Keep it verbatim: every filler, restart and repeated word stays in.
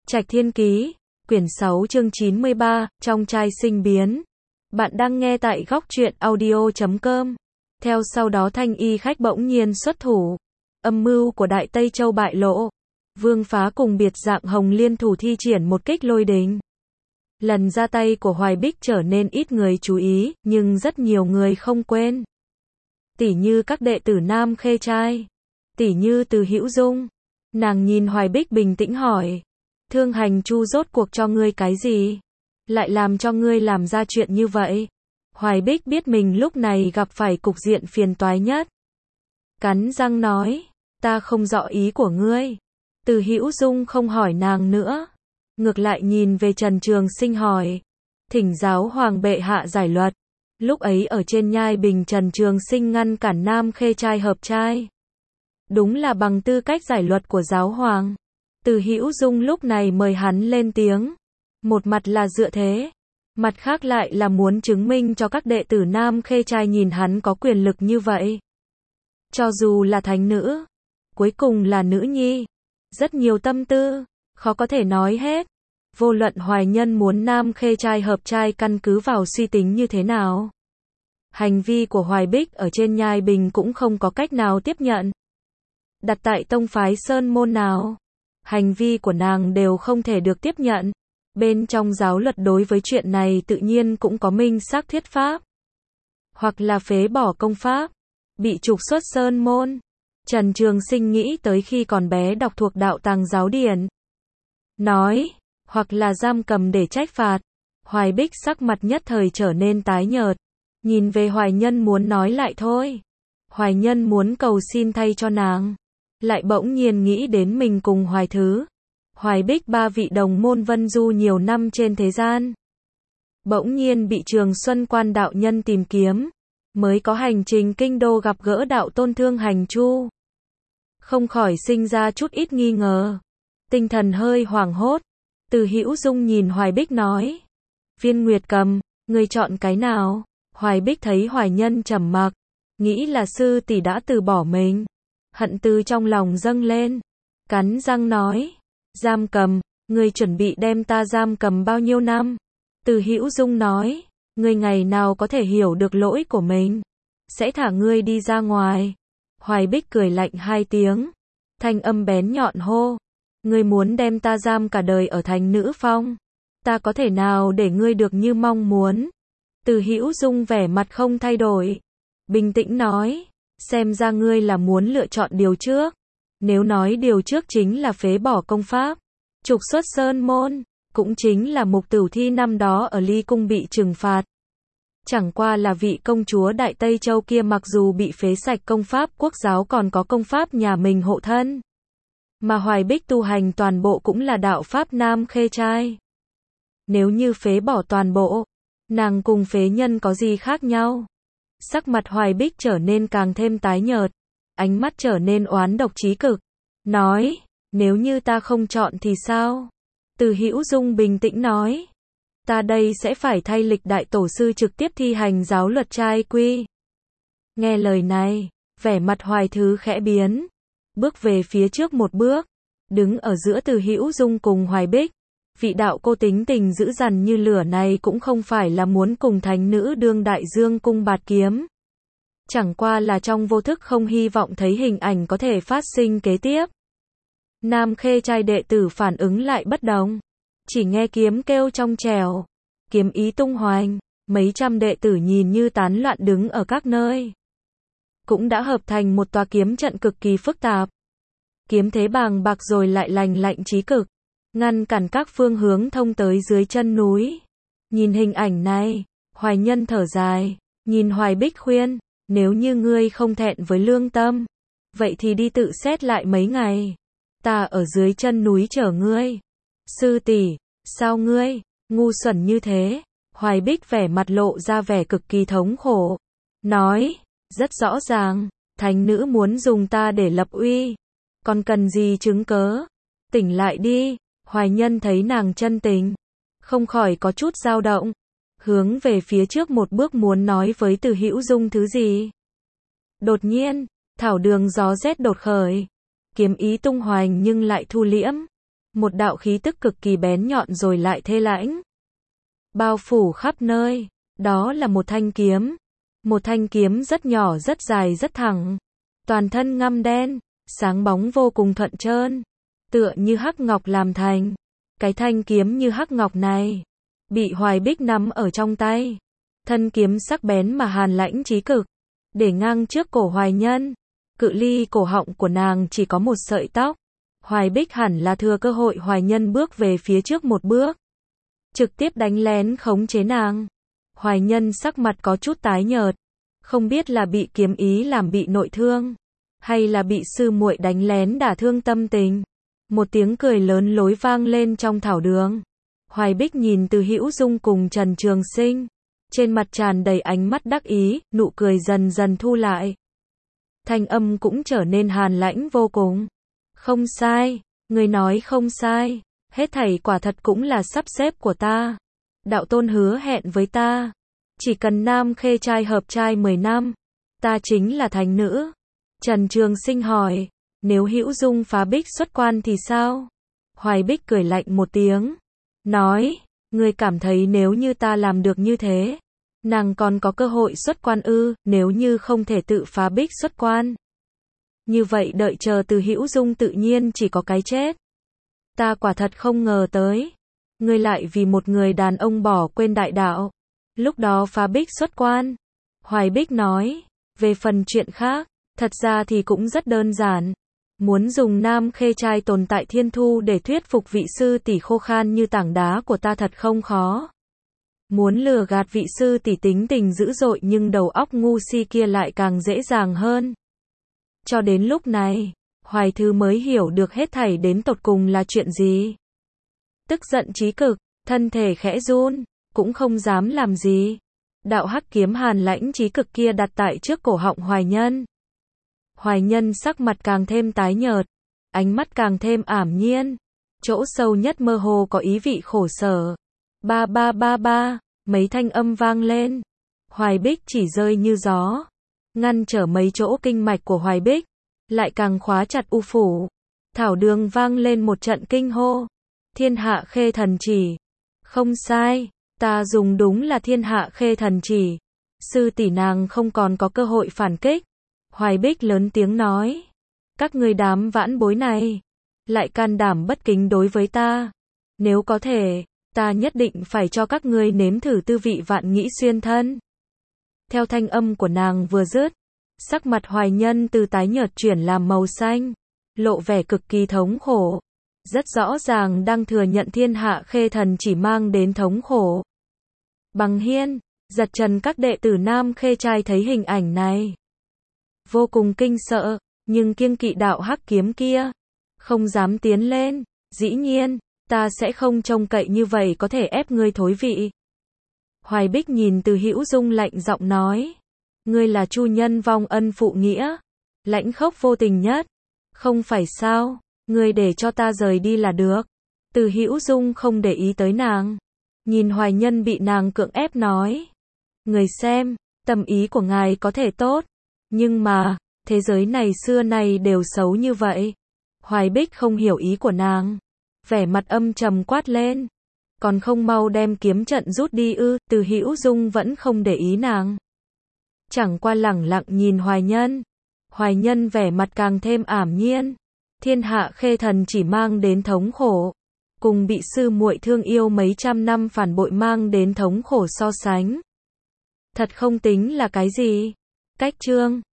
Trạch Thiên Ký, quyển sáu chương chín mươi ba, trong trai sinh biến. Bạn đang nghe tại góc truyện audio chấm com. Theo sau đó Thanh Y khách bỗng nhiên xuất thủ. Âm mưu của Đại Tây Châu bại lộ. Vương Phá cùng biệt dạng Hồng liên thủ thi triển một kích lôi đình. Lần ra tay của Hoài Bích trở nên ít người chú ý, nhưng rất nhiều người không quên. Tỉ như các đệ tử Nam Khê Trai. Tỉ như Từ Hữu Dung. Nàng nhìn Hoài Bích bình tĩnh hỏi. Thương Hành Chu rốt cuộc cho ngươi cái gì? Lại làm cho ngươi làm ra chuyện như vậy? Hoài Bích biết mình lúc này gặp phải cục diện phiền toái nhất. Cắn răng nói, ta không rõ ý của ngươi. Từ Hữu Dung không hỏi nàng nữa. Ngược lại nhìn về Trần Trường Sinh hỏi. Thỉnh giáo hoàng bệ hạ giải luật. Lúc ấy ở trên nhai bình Trần Trường Sinh ngăn cản Nam Khê Trai hợp trai. Đúng là bằng tư cách giải luật của giáo hoàng. Từ Hữu Dung lúc này mời hắn lên tiếng. Một mặt là dựa thế. Mặt khác lại là muốn chứng minh cho các đệ tử Nam Khê Trai nhìn hắn có quyền lực như vậy. Cho dù là thánh nữ. Cuối cùng là nữ nhi. Rất nhiều tâm tư. Khó có thể nói hết. Vô luận Hoài Nhân muốn Nam Khê Trai hợp trai căn cứ vào suy tính như thế nào. Hành vi của Hoài Bích ở trên nhai bình cũng không có cách nào tiếp nhận. Đặt tại tông phái Sơn Môn nào. Hành vi của nàng đều không thể được tiếp nhận. Bên trong giáo luật đối với chuyện này tự nhiên cũng có minh xác thuyết pháp. Hoặc là phế bỏ công pháp. Bị trục xuất Sơn Môn. Trần Trường Sinh nghĩ tới khi còn bé đọc thuộc đạo tàng giáo điển. Nói. Hoặc là giam cầm để trách phạt. Hoài Bích sắc mặt nhất thời trở nên tái nhợt. Nhìn về Hoài Nhân muốn nói lại thôi. Hoài Nhân muốn cầu xin thay cho nàng. Lại bỗng nhiên nghĩ đến mình cùng Hoài Thứ. Hoài Bích ba vị đồng môn vân du nhiều năm trên thế gian. Bỗng nhiên bị Trường Xuân Quan đạo nhân tìm kiếm. Mới có hành trình kinh đô gặp gỡ đạo tôn Thương Hành Chu. Không khỏi sinh ra chút ít nghi ngờ. Tinh thần hơi hoảng hốt. Từ Hữu Dung nhìn Hoài Bích nói. Viên Nguyệt Cầm, ngươi chọn cái nào? Hoài Bích thấy Hoài Nhân trầm mặc. Nghĩ là sư tỷ đã từ bỏ mình. Hận từ trong lòng dâng lên. Cắn răng nói. Giam cầm, ngươi chuẩn bị đem ta giam cầm bao nhiêu năm? Từ Hữu Dung nói. Ngươi ngày nào có thể hiểu được lỗi của mình. Sẽ thả ngươi đi ra ngoài. Hoài Bích cười lạnh hai tiếng. Thanh âm bén nhọn hô. Ngươi muốn đem ta giam cả đời ở thành nữ phong. Ta có thể nào để ngươi được như mong muốn? Từ Hữu Dung vẻ mặt không thay đổi. Bình tĩnh nói. Xem ra ngươi là muốn lựa chọn điều trước. Nếu nói điều trước chính là phế bỏ công pháp. Trục xuất Sơn Môn. Cũng chính là Mục Tửu Thi năm đó ở Ly Cung bị trừng phạt. Chẳng qua là vị công chúa Đại Tây Châu kia mặc dù bị phế sạch công pháp quốc giáo còn có công pháp nhà mình hộ thân. Mà Hoài Bích tu hành toàn bộ cũng là đạo pháp Nam Khê Trai. Nếu như phế bỏ toàn bộ, nàng cùng phế nhân có gì khác nhau? Sắc mặt Hoài Bích trở nên càng thêm tái nhợt, ánh mắt trở nên oán độc chí cực. Nói, nếu như ta không chọn thì sao? Từ Hữu Dung bình tĩnh nói. Ta đây sẽ phải thay lịch đại tổ sư trực tiếp thi hành giáo luật trai quy. Nghe lời này, vẻ mặt Hoài Thứ khẽ biến. Bước về phía trước một bước. Đứng ở giữa Từ Hữu Dung cùng Hoài Bích. Vị đạo cô tính tình dữ dằn như lửa này cũng không phải là muốn cùng thánh nữ đương đại dương cung bạt kiếm. Chẳng qua là trong vô thức không hy vọng thấy hình ảnh có thể phát sinh kế tiếp. Nam Khê Trai đệ tử phản ứng lại bất đồng. Chỉ nghe kiếm kêu trong trẻo. Kiếm ý tung hoành. Mấy trăm đệ tử nhìn như tán loạn đứng ở các nơi. Cũng đã hợp thành một tòa kiếm trận cực kỳ phức tạp. Kiếm thế bàng bạc rồi lại lành lạnh chí cực. Ngăn cản các phương hướng thông tới dưới chân núi. Nhìn hình ảnh này, Hoài Nhân thở dài, nhìn Hoài Bích khuyên, nếu như ngươi không thẹn với lương tâm, vậy thì đi tự xét lại mấy ngày. Ta ở dưới chân núi chờ ngươi. Sư tỷ, sao ngươi, ngu xuẩn như thế? Hoài Bích vẻ mặt lộ ra vẻ cực kỳ thống khổ. Nói, rất rõ ràng, thánh nữ muốn dùng ta để lập uy. Còn cần gì chứng cớ? Tỉnh lại đi. Hoài Nhân thấy nàng chân tình, không khỏi có chút dao động, hướng về phía trước một bước muốn nói với Từ Hữu Dung thứ gì. Đột nhiên, thảo đường gió rét đột khởi, kiếm ý tung hoành nhưng lại thu liễm, một đạo khí tức cực kỳ bén nhọn rồi lại thê lãnh, bao phủ khắp nơi. Đó là một thanh kiếm, một thanh kiếm rất nhỏ rất dài rất thẳng, toàn thân ngăm đen, sáng bóng vô cùng thuận trơn, tựa như hắc ngọc làm thành. Cái thanh kiếm như hắc ngọc này, bị Hoài Bích nắm ở trong tay. Thân kiếm sắc bén mà hàn lãnh chí cực, để ngang trước cổ Hoài Nhân. Cự ly cổ họng của nàng chỉ có một sợi tóc. Hoài Bích hẳn là thừa cơ hội Hoài Nhân bước về phía trước một bước, trực tiếp đánh lén khống chế nàng. Hoài Nhân sắc mặt có chút tái nhợt, không biết là bị kiếm ý làm bị nội thương, hay là bị sư muội đánh lén đả thương tâm tình. Một tiếng cười lớn lối vang lên trong thảo đường. Hoài Bích nhìn Từ Hữu Dung cùng Trần Trường Sinh, trên mặt tràn đầy ánh mắt đắc ý, nụ cười dần dần thu lại. Thanh âm cũng trở nên hàn lãnh vô cùng. Không sai, người nói không sai, hết thảy quả thật cũng là sắp xếp của ta. Đạo tôn hứa hẹn với ta, chỉ cần nam khê trai hợp trai mười năm, ta chính là thánh nữ. Trần Trường Sinh hỏi, nếu Hữu Dung phá bích xuất quan thì sao? Hoài Bích cười lạnh một tiếng, nói, ngươi cảm thấy nếu như ta làm được như thế, nàng còn có cơ hội xuất quan ư? Nếu như không thể tự phá bích xuất quan, như vậy đợi chờ Từ Hữu Dung tự nhiên chỉ có cái chết. Ta quả thật không ngờ tới, ngươi lại vì một người đàn ông bỏ quên đại đạo, lúc đó phá bích xuất quan. Hoài Bích nói, về phần chuyện khác, thật ra thì cũng rất đơn giản. Muốn dùng nam khê trai tồn tại thiên thu để thuyết phục vị sư tỷ khô khan như tảng đá của ta thật không khó. Muốn lừa gạt vị sư tỷ tính tình dữ dội nhưng đầu óc ngu si kia lại càng dễ dàng hơn. Cho đến lúc này, Hoài Thư mới hiểu được hết thảy đến tột cùng là chuyện gì. Tức giận chí cực, thân thể khẽ run, cũng không dám làm gì. Đạo hắc kiếm hàn lãnh chí cực kia đặt tại trước cổ họng Hoài Nhân. Hoài Nhân sắc mặt càng thêm tái nhợt, ánh mắt càng thêm ảm nhiên, chỗ sâu nhất mơ hồ có ý vị khổ sở. Ba ba ba ba, mấy thanh âm vang lên. Hoài Bích chỉ rơi như gió, ngăn trở mấy chỗ kinh mạch của Hoài Bích, lại càng khóa chặt u phủ. Thảo đường vang lên một trận kinh hô. Thiên hạ khê thần chỉ. Không sai, ta dùng đúng là thiên hạ khê thần chỉ. Sư tỷ nàng không còn có cơ hội phản kích. Hoài Bích lớn tiếng nói, các ngươi đám vãn bối này, lại can đảm bất kính đối với ta. Nếu có thể, ta nhất định phải cho các ngươi nếm thử tư vị vạn nghĩ xuyên thân. Theo thanh âm của nàng vừa dứt, sắc mặt Hoài Nhân từ tái nhợt chuyển làm màu xanh, lộ vẻ cực kỳ thống khổ. Rất rõ ràng đang thừa nhận thiên hạ khê thần chỉ mang đến thống khổ. Bằng Hiên, Giật Trần các đệ tử nam khê trai thấy hình ảnh này, vô cùng kinh sợ, nhưng kiêng kỵ đạo hắc kiếm kia, không dám tiến lên. Dĩ nhiên, ta sẽ không trông cậy như vậy có thể ép ngươi thối vị. Hoài Bích nhìn Từ Hữu Dung lạnh giọng nói, ngươi là chu nhân vong ân phụ nghĩa, lãnh khốc vô tình nhất, không phải sao? Ngươi để cho ta rời đi là được. Từ Hữu Dung không để ý tới nàng, nhìn Hoài Nhân bị nàng cưỡng ép nói, người xem, tâm ý của ngài có thể tốt, nhưng mà, thế giới này xưa nay đều xấu như vậy. Hoài Bích không hiểu ý của nàng, vẻ mặt âm trầm quát lên, còn không mau đem kiếm trận rút đi ư? Từ Hữu Dung vẫn không để ý nàng, chẳng qua lẳng lặng nhìn Hoài Nhân. Hoài Nhân vẻ mặt càng thêm ảm nhiên. Thiên hạ khê thần chỉ mang đến thống khổ, cùng bị sư muội thương yêu mấy trăm năm phản bội mang đến thống khổ so sánh, thật không tính là cái gì. Cách chương